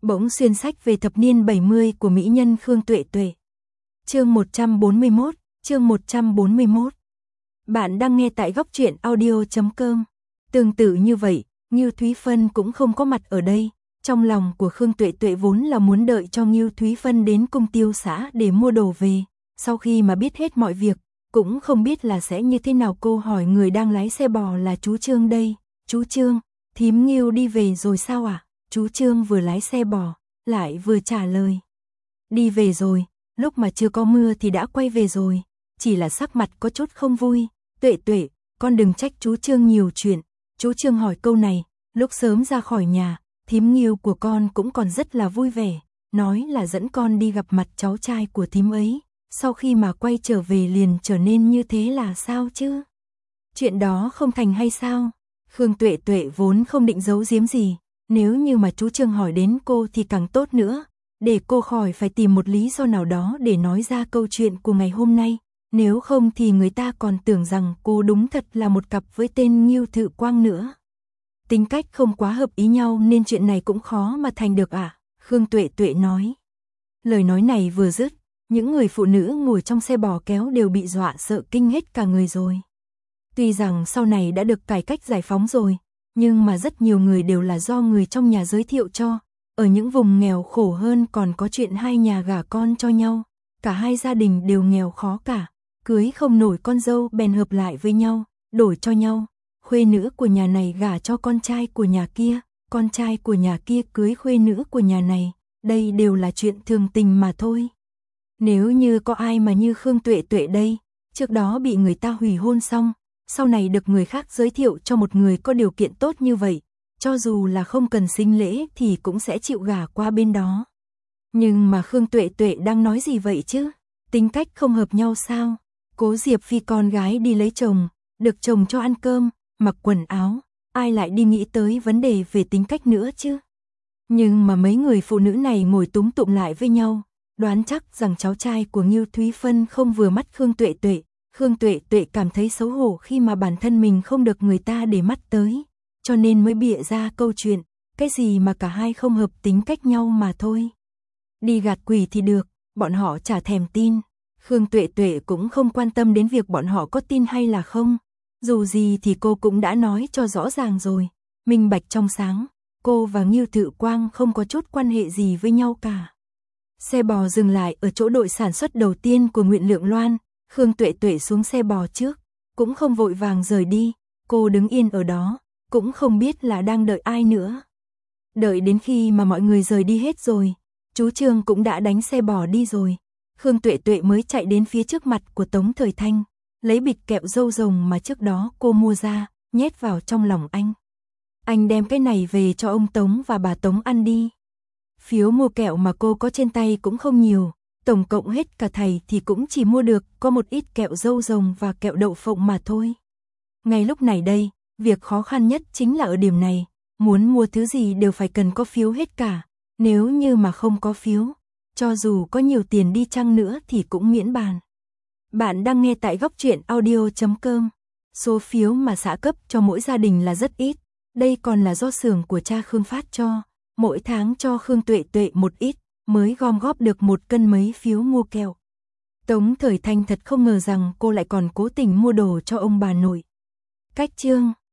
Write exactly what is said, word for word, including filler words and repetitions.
Bỗng xuyên sách về thập niên bảy mươi của mỹ nhân Khương Tuệ Tuệ. Chương một trăm bốn mươi mốt, chương một trăm bốn mươi mốt. Bạn đang nghe tại góc truyện audio chấm com. Tương tự như vậy, Ngưu Thúy Phân cũng không có mặt ở đây. Trong lòng của Khương Tuệ Tuệ vốn là muốn đợi cho Ngưu Thúy Phân đến cung tiêu xã để mua đồ về. Sau khi mà biết hết mọi việc, cũng không biết là sẽ như thế nào. Cô hỏi người đang lái xe bò là chú Trương đây. Chú Trương, thím Ngưu đi về rồi sao ạ? À? Chú Trương vừa lái xe bò, lại vừa trả lời. Đi về rồi, lúc mà chưa có mưa thì đã quay về rồi, chỉ là sắc mặt có chút không vui. Tuệ Tuệ, con đừng trách chú Trương nhiều chuyện. Chú Trương hỏi câu này, lúc sớm ra khỏi nhà, thím Ngưu của con cũng còn rất là vui vẻ, nói là dẫn con đi gặp mặt cháu trai của thím ấy. Sau khi mà quay trở về liền trở nên như thế là sao chứ? Chuyện đó không thành hay sao? Khương Tuệ Tuệ vốn không định giấu giếm gì, nếu như mà chú Trương hỏi đến cô thì càng tốt nữa, để cô khỏi phải tìm một lý do nào đó để nói ra câu chuyện của ngày hôm nay, nếu không thì người ta còn tưởng rằng cô đúng thật là một cặp với tên Ngưu Thự Quang nữa. Tính cách không quá hợp ý nhau nên chuyện này cũng khó mà thành được ạ, à? Khương Tuệ Tuệ nói. Lời nói này vừa dứt, những người phụ nữ ngồi trong xe bò kéo đều bị dọa sợ kinh hết cả người rồi. Tuy rằng sau này đã được cải cách giải phóng rồi, nhưng mà rất nhiều người đều là do người trong nhà giới thiệu cho. Ở những vùng nghèo khổ hơn còn có chuyện hai nhà gả con cho nhau. Cả hai gia đình đều nghèo khó cả, cưới không nổi con dâu bèn hợp lại với nhau, đổi cho nhau. Khuê nữ của nhà này gả cho con trai của nhà kia, con trai của nhà kia cưới khuê nữ của nhà này. Đây đều là chuyện thường tình mà thôi. Nếu như có ai mà như Khương Tuệ Tuệ đây, trước đó bị người ta hủy hôn xong, sau này được người khác giới thiệu cho một người có điều kiện tốt như vậy, cho dù là không cần sính lễ thì cũng sẽ chịu gả qua bên đó. Nhưng mà Khương Tuệ Tuệ đang nói gì vậy chứ? Tính cách không hợp nhau sao? Cố Diệp Phi con gái đi lấy chồng, được chồng cho ăn cơm, mặc quần áo, ai lại đi nghĩ tới vấn đề về tính cách nữa chứ? Nhưng mà mấy người phụ nữ này ngồi túm tụm lại với nhau, đoán chắc rằng cháu trai của Ngưu Thúy Phân không vừa mắt Khương Tuệ Tuệ. Khương Tuệ Tuệ cảm thấy xấu hổ khi mà bản thân mình không được người ta để mắt tới, cho nên mới bịa ra câu chuyện, cái gì mà cả hai không hợp tính cách nhau mà thôi. Đi gạt quỷ thì được, bọn họ chả thèm tin. Khương Tuệ Tuệ cũng không quan tâm đến việc bọn họ có tin hay là không. Dù gì thì cô cũng đã nói cho rõ ràng rồi, minh bạch trong sáng, cô và Ngưu Thự Quang không có chút quan hệ gì với nhau cả. Xe bò dừng lại ở chỗ đội sản xuất đầu tiên của Nguyện Lượng Loan. Khương Tuệ Tuệ xuống xe bò trước, cũng không vội vàng rời đi, cô đứng yên ở đó, cũng không biết là đang đợi ai nữa. Đợi đến khi mà mọi người rời đi hết rồi, chú Trương cũng đã đánh xe bò đi rồi, Khương Tuệ Tuệ mới chạy đến phía trước mặt của Tống Thời Thanh, lấy bịch kẹo dâu rồng mà trước đó cô mua ra, nhét vào trong lòng anh. Anh đem cái này về cho ông Tống và bà Tống ăn đi. Phiếu mua kẹo mà cô có trên tay cũng không nhiều. Tổng cộng hết cả thầy thì cũng chỉ mua được có một ít kẹo dâu rồng và kẹo đậu phộng mà thôi. Ngay lúc này đây, việc khó khăn nhất chính là ở điểm này, muốn mua thứ gì đều phải cần có phiếu hết cả, nếu như mà không có phiếu, cho dù có nhiều tiền đi chăng nữa thì cũng miễn bàn. Bạn đang nghe tại góc truyện audio chấm com, số phiếu mà xã cấp cho mỗi gia đình là rất ít, đây còn là do xưởng của cha Khương phát cho, mỗi tháng cho Khương Tuệ Tuệ một ít, mới gom góp được một cân mấy phiếu mua kẹo. Tống Thời Thanh thật không ngờ rằng cô lại còn cố tình mua đồ cho ông bà nội. Cách chương